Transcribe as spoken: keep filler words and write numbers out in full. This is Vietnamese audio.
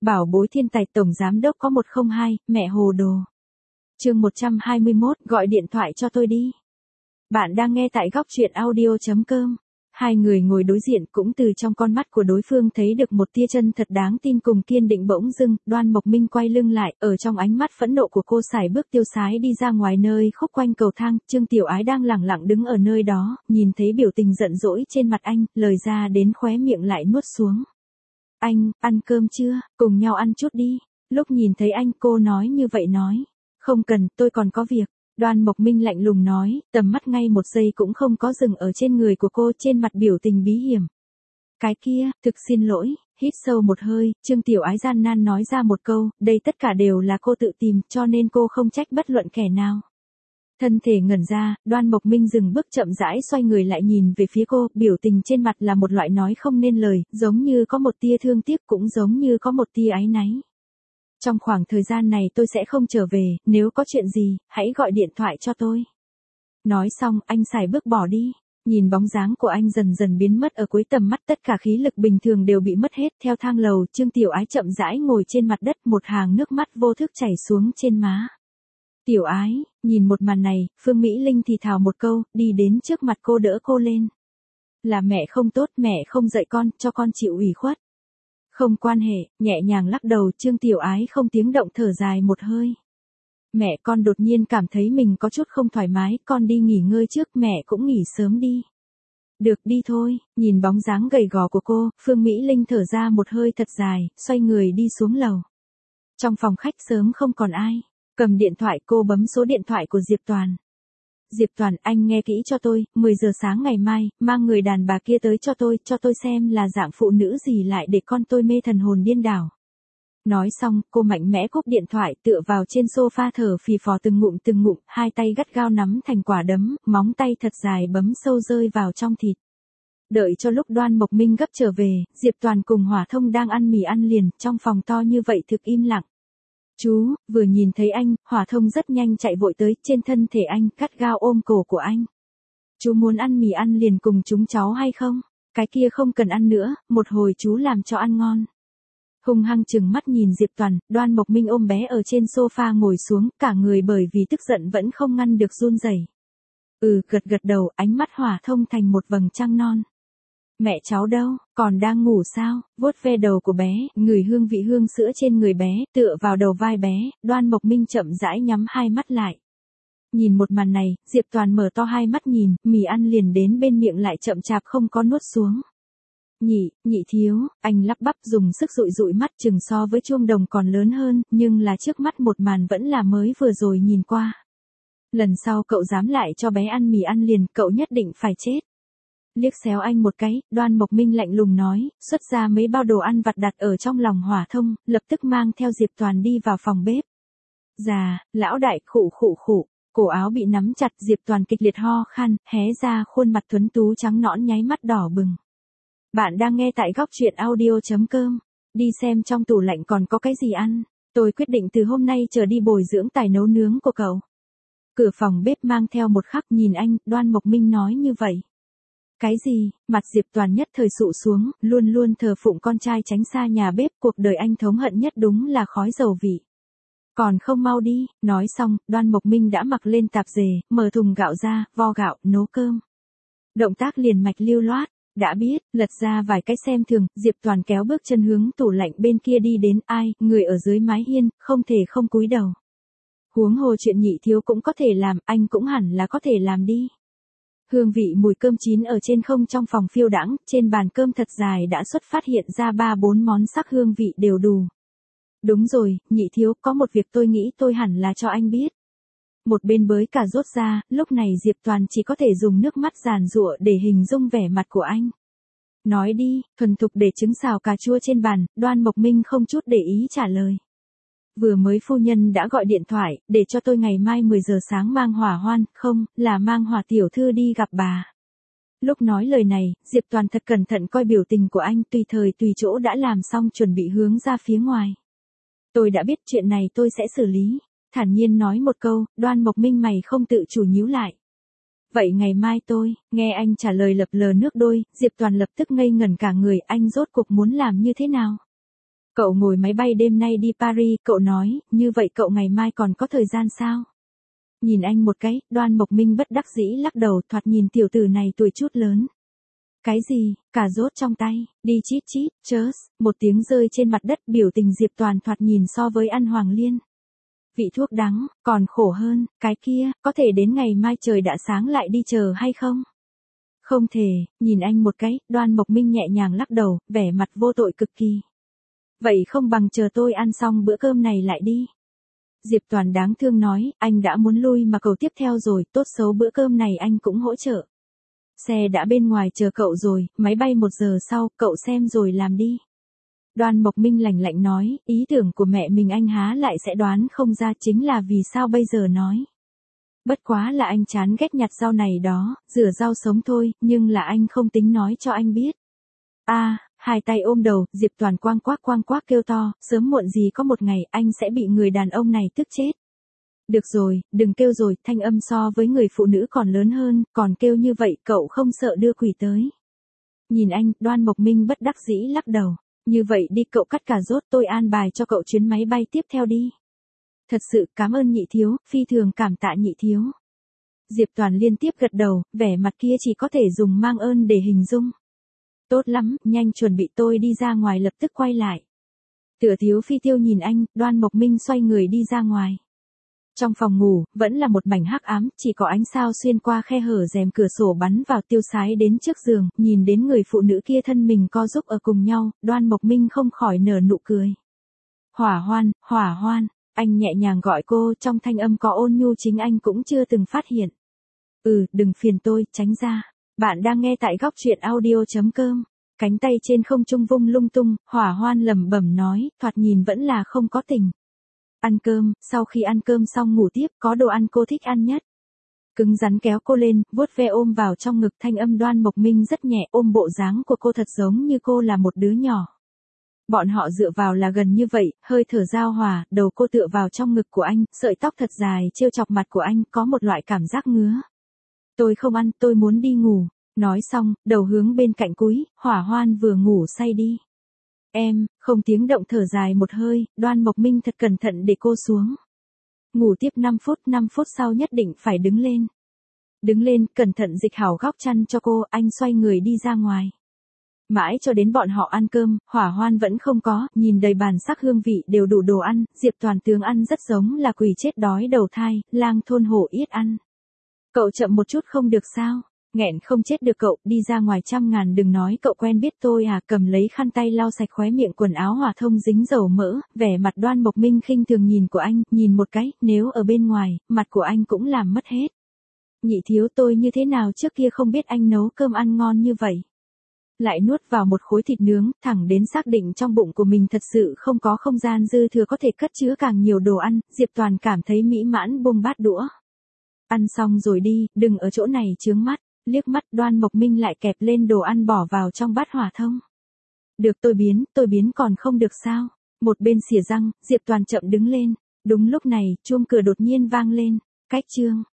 Bảo bối thiên tài tổng giám đốc có một không hai, mẹ hồ đồ. Chương một trăm hai mươi mốt, gọi điện thoại cho tôi đi. Bạn đang nghe tại góc truyện audio chấm com. Hai người ngồi đối diện, cũng từ trong con mắt của đối phương thấy được một tia chân thật đáng tin cùng kiên định. Bỗng dưng, Đoan Mộc Minh quay lưng lại, ở trong ánh mắt phẫn nộ của cô sải bước tiêu sái đi ra ngoài nơi khúc quanh cầu thang. Trương Tiểu Ái đang lẳng lặng đứng ở nơi đó, nhìn thấy biểu tình giận dỗi trên mặt anh, lời ra đến khóe miệng lại nuốt xuống. Anh, ăn cơm chưa, cùng nhau ăn chút đi. Lúc nhìn thấy anh, cô nói như vậy nói. Không cần, tôi còn có việc. Đoan Mộc Minh lạnh lùng nói, tầm mắt ngay một giây cũng không có dừng ở trên người của cô, trên mặt biểu tình bí hiểm. Cái kia, thực xin lỗi. Hít sâu một hơi, Trương Tiểu Ái gian nan nói ra một câu, đây tất cả đều là cô tự tìm, cho nên cô không trách bất luận kẻ nào. Thân thể ngẩn ra, Đoan Mộc Minh dừng bước chậm rãi xoay người lại nhìn về phía cô, biểu tình trên mặt là một loại nói không nên lời, giống như có một tia thương tiếc cũng giống như có một tia áy náy. Trong khoảng thời gian này tôi sẽ không trở về, nếu có chuyện gì, hãy gọi điện thoại cho tôi. Nói xong, anh sải bước bỏ đi. Nhìn bóng dáng của anh dần dần biến mất ở cuối tầm mắt, tất cả khí lực bình thường đều bị mất hết. Theo thang lầu, Trương Tiểu Ái chậm rãi ngồi trên mặt đất, một hàng nước mắt vô thức chảy xuống trên má. Tiểu Ái, nhìn một màn này, Phương Mỹ Linh thì thào một câu, đi đến trước mặt cô đỡ cô lên. Là mẹ không tốt, mẹ không dạy con, cho con chịu ủy khuất. Không quan hệ, nhẹ nhàng lắc đầu, Trương Tiểu Ái không tiếng động thở dài một hơi. Mẹ, con đột nhiên cảm thấy mình có chút không thoải mái, con đi nghỉ ngơi trước, mẹ cũng nghỉ sớm đi. Được, đi thôi. Nhìn bóng dáng gầy gò của cô, Phương Mỹ Linh thở ra một hơi thật dài, xoay người đi xuống lầu. Trong phòng khách sớm không còn ai. Cầm điện thoại, cô bấm số điện thoại của Diệp Toàn. Diệp Toàn, anh nghe kỹ cho tôi, mười giờ sáng ngày mai, mang người đàn bà kia tới cho tôi, cho tôi xem là dạng phụ nữ gì lại để con tôi mê thần hồn điên đảo. Nói xong, cô mạnh mẽ cúp điện thoại, tựa vào trên sofa thở phì phò từng ngụm từng ngụm, hai tay gắt gao nắm thành quả đấm, móng tay thật dài bấm sâu rơi vào trong thịt. Đợi cho lúc Đoan Mộc Minh gấp trở về, Diệp Toàn cùng Hỏa Thông đang ăn mì ăn liền, trong phòng to như vậy thực im lặng. Chú, vừa nhìn thấy anh, Hỏa Thông rất nhanh chạy vội tới, trên thân thể anh, cắt gao ôm cổ của anh. Chú muốn ăn mì ăn liền cùng chúng cháu hay không? Cái kia không cần ăn nữa, một hồi chú làm cho ăn ngon. Hung hăng chừng mắt nhìn Diệp Toàn, Đoan Mộc Minh ôm bé ở trên sofa ngồi xuống, cả người bởi vì tức giận vẫn không ngăn được run rẩy. Ừ, gật gật đầu, ánh mắt Hỏa Thông thành một vầng trăng non. Mẹ cháu đâu, còn đang ngủ sao? Vuốt ve đầu của bé, ngửi hương vị hương sữa trên người bé, tựa vào đầu vai bé, Đoan Mộc Minh chậm rãi nhắm hai mắt lại. Nhìn một màn này, Diệp Toàn mở to hai mắt nhìn, mì ăn liền đến bên miệng lại chậm chạp không có nuốt xuống. Nhị, nhị thiếu, anh lắp bắp dùng sức dụi dụi mắt, chừng so với chuông đồng còn lớn hơn, nhưng là trước mắt một màn vẫn là mới vừa rồi nhìn qua. Lần sau cậu dám lại cho bé ăn mì ăn liền, cậu nhất định phải chết. Liếc xéo anh một cái, Đoan Mộc Minh lạnh lùng nói, xuất ra mấy bao đồ ăn vặt đặt ở trong lòng Hỏa Thông, lập tức mang theo Diệp Toàn đi vào phòng bếp. Già, lão đại, khụ khụ khụ, cổ áo bị nắm chặt, Diệp Toàn kịch liệt ho khan, hé ra khuôn mặt tuấn tú trắng nõn nháy mắt đỏ bừng. Bạn đang nghe tại góc truyện audio chấm com. Đi xem trong tủ lạnh còn có cái gì ăn. Tôi quyết định từ hôm nay trở đi bồi dưỡng tài nấu nướng của cậu. Cửa phòng bếp mang theo một khắc nhìn anh, Đoan Mộc Minh nói như vậy. Cái gì? Mặt Diệp Toàn nhất thời sụ xuống, luôn luôn thờ phụng con trai tránh xa nhà bếp, cuộc đời anh thống hận nhất đúng là khói dầu vị. Còn không mau đi, nói xong, Đoan Mộc Minh đã mặc lên tạp dề, mở thùng gạo ra, vo gạo, nấu cơm. Động tác liền mạch lưu loát. Đã biết, lật ra vài cái xem thường, Diệp Toàn kéo bước chân hướng tủ lạnh bên kia đi đến, ai, người ở dưới mái hiên, không thể không cúi đầu. Huống hồ chuyện nhị thiếu cũng có thể làm, anh cũng hẳn là có thể làm đi. Hương vị mùi cơm chín ở trên không trong phòng phiêu đãng, trên bàn cơm thật dài đã xuất phát hiện ra ba bốn món sắc hương vị đều đủ. Đúng rồi, nhị thiếu, có một việc tôi nghĩ tôi hẳn là cho anh biết. Một bên bới cà rốt ra, lúc này Diệp Toàn chỉ có thể dùng nước mắt giàn giụa để hình dung vẻ mặt của anh. Nói đi, thuần thục để trứng xào cà chua trên bàn, Đoan Mộc Minh không chút để ý trả lời. Vừa mới phu nhân đã gọi điện thoại, để cho tôi ngày mai mười giờ sáng mang Hỏa Hoan, không, là mang Hỏa tiểu thư đi gặp bà. Lúc nói lời này, Diệp Toàn thật cẩn thận coi biểu tình của anh, tùy thời tùy chỗ đã làm xong chuẩn bị hướng ra phía ngoài. Tôi đã biết chuyện này tôi sẽ xử lý. Thản nhiên nói một câu, Đoan Mộc Minh mày không tự chủ nhíu lại. Vậy ngày mai tôi, nghe anh trả lời lập lờ nước đôi, Diệp Toàn lập tức ngây ngẩn cả người, anh rốt cuộc muốn làm như thế nào? Cậu ngồi máy bay đêm nay đi Paris, cậu nói, như vậy cậu ngày mai còn có thời gian sao? Nhìn anh một cái, Đoan Mộc Minh bất đắc dĩ lắc đầu, thoạt nhìn tiểu tử này tuổi chút lớn. Cái gì, cà rốt trong tay, đi chít chít, chớs, một tiếng rơi trên mặt đất, biểu tình Diệp Toàn thoạt nhìn so với ăn Hoàng Liên. Vị thuốc đắng, còn khổ hơn, cái kia, có thể đến ngày mai trời đã sáng lại đi chờ hay không? Không thể, nhìn anh một cái, Đoan Mộc Minh nhẹ nhàng lắc đầu, vẻ mặt vô tội cực kỳ. Vậy không bằng chờ tôi ăn xong bữa cơm này lại đi. Diệp Toàn đáng thương nói, anh đã muốn lui mà cầu tiếp theo rồi, tốt xấu bữa cơm này anh cũng hỗ trợ. Xe đã bên ngoài chờ cậu rồi, máy bay một giờ sau, cậu xem rồi làm đi. Đoan Mộc Minh lạnh lạnh nói, ý tưởng của mẹ mình anh há lại sẽ đoán không ra, chính là vì sao bây giờ nói. Bất quá là anh chán ghét nhặt rau này đó, rửa rau sống thôi, nhưng là anh không tính nói cho anh biết. A, à, hai tay ôm đầu, Diệp Toàn quang quác quang quác kêu to, sớm muộn gì có một ngày anh sẽ bị người đàn ông này tức chết. Được rồi, đừng kêu rồi, thanh âm so với người phụ nữ còn lớn hơn, còn kêu như vậy cậu không sợ đưa quỷ tới. Nhìn anh, Đoan Mộc Minh bất đắc dĩ lắc đầu, như vậy đi cậu cắt cà rốt, tôi an bài cho cậu chuyến máy bay tiếp theo đi. Thật sự cảm ơn nhị thiếu, phi thường cảm tạ nhị thiếu. Diệp Toàn liên tiếp gật đầu, vẻ mặt kia chỉ có thể dùng mang ơn để hình dung. Tốt lắm, nhanh chuẩn bị, tôi đi ra ngoài lập tức quay lại. Tựa thiếu phi tiêu nhìn anh, Đoan Mộc Minh xoay người đi ra ngoài. Trong phòng ngủ, vẫn là một mảnh hắc ám, chỉ có ánh sao xuyên qua khe hở rèm cửa sổ bắn vào, Tiêu Sái đến trước giường, nhìn đến người phụ nữ kia thân mình co giúp ở cùng nhau, Đoan Mộc Minh không khỏi nở nụ cười. Hỏa Hoan, Hỏa Hoan, anh nhẹ nhàng gọi cô, trong thanh âm có ôn nhu chính anh cũng chưa từng phát hiện. Ừ, đừng phiền tôi, tránh ra. Bạn đang nghe tại góc truyện audio chấm com. Cánh tay trên không trung vung lung tung, Hỏa Hoan lẩm bẩm nói, thoạt nhìn vẫn là không có tình. Ăn cơm, sau khi ăn cơm xong ngủ tiếp, có đồ ăn cô thích ăn nhất. Cứng rắn kéo cô lên, vuốt ve ôm vào trong ngực, thanh âm Đoan Mộc Minh rất nhẹ, ôm bộ dáng của cô thật giống như cô là một đứa nhỏ. Bọn họ dựa vào là gần như vậy, hơi thở giao hòa, đầu cô tựa vào trong ngực của anh, sợi tóc thật dài trêu chọc mặt của anh, có một loại cảm giác ngứa. Tôi không ăn, tôi muốn đi ngủ. Nói xong, đầu hướng bên cạnh cúi, Hỏa Hoan vừa ngủ say đi. Em, không tiếng động thở dài một hơi, Đoan Mộc Minh thật cẩn thận để cô xuống. Ngủ tiếp năm phút, năm phút sau nhất định phải đứng lên. Đứng lên, cẩn thận dịch hảo góc chăn cho cô, anh xoay người đi ra ngoài. Mãi cho đến bọn họ ăn cơm, Hỏa Hoan vẫn không có, nhìn đầy bàn sắc hương vị đều đủ đồ ăn, Diệp Toàn tướng ăn rất giống là quỷ chết đói đầu thai, lang thôn hổ yết ăn. Cậu chậm một chút không được sao? Nghẹn không chết được cậu, đi ra ngoài trăm ngàn đừng nói cậu quen biết tôi à, cầm lấy khăn tay lau sạch khóe miệng quần áo Hòa Thông dính dầu mỡ, vẻ mặt Đoan Mộc Minh khinh thường nhìn của anh, nhìn một cái, nếu ở bên ngoài, mặt của anh cũng làm mất hết. Nhị thiếu, tôi như thế nào trước kia không biết anh nấu cơm ăn ngon như vậy. Lại nuốt vào một khối thịt nướng, thẳng đến xác định trong bụng của mình thật sự không có không gian dư thừa có thể cất chứa càng nhiều đồ ăn, Diệp Toàn cảm thấy mỹ mãn buông bát đũa. Ăn xong rồi đi, đừng ở chỗ này chướng mắt. Liếc mắt Đoan Mộc Minh lại kẹp lên đồ ăn bỏ vào trong bát Hòa Thông. Được, tôi biến, tôi biến còn không được sao? Một bên xỉa răng, Diệp Toàn chậm đứng lên. Đúng lúc này, chuông cửa đột nhiên vang lên. Cách chương.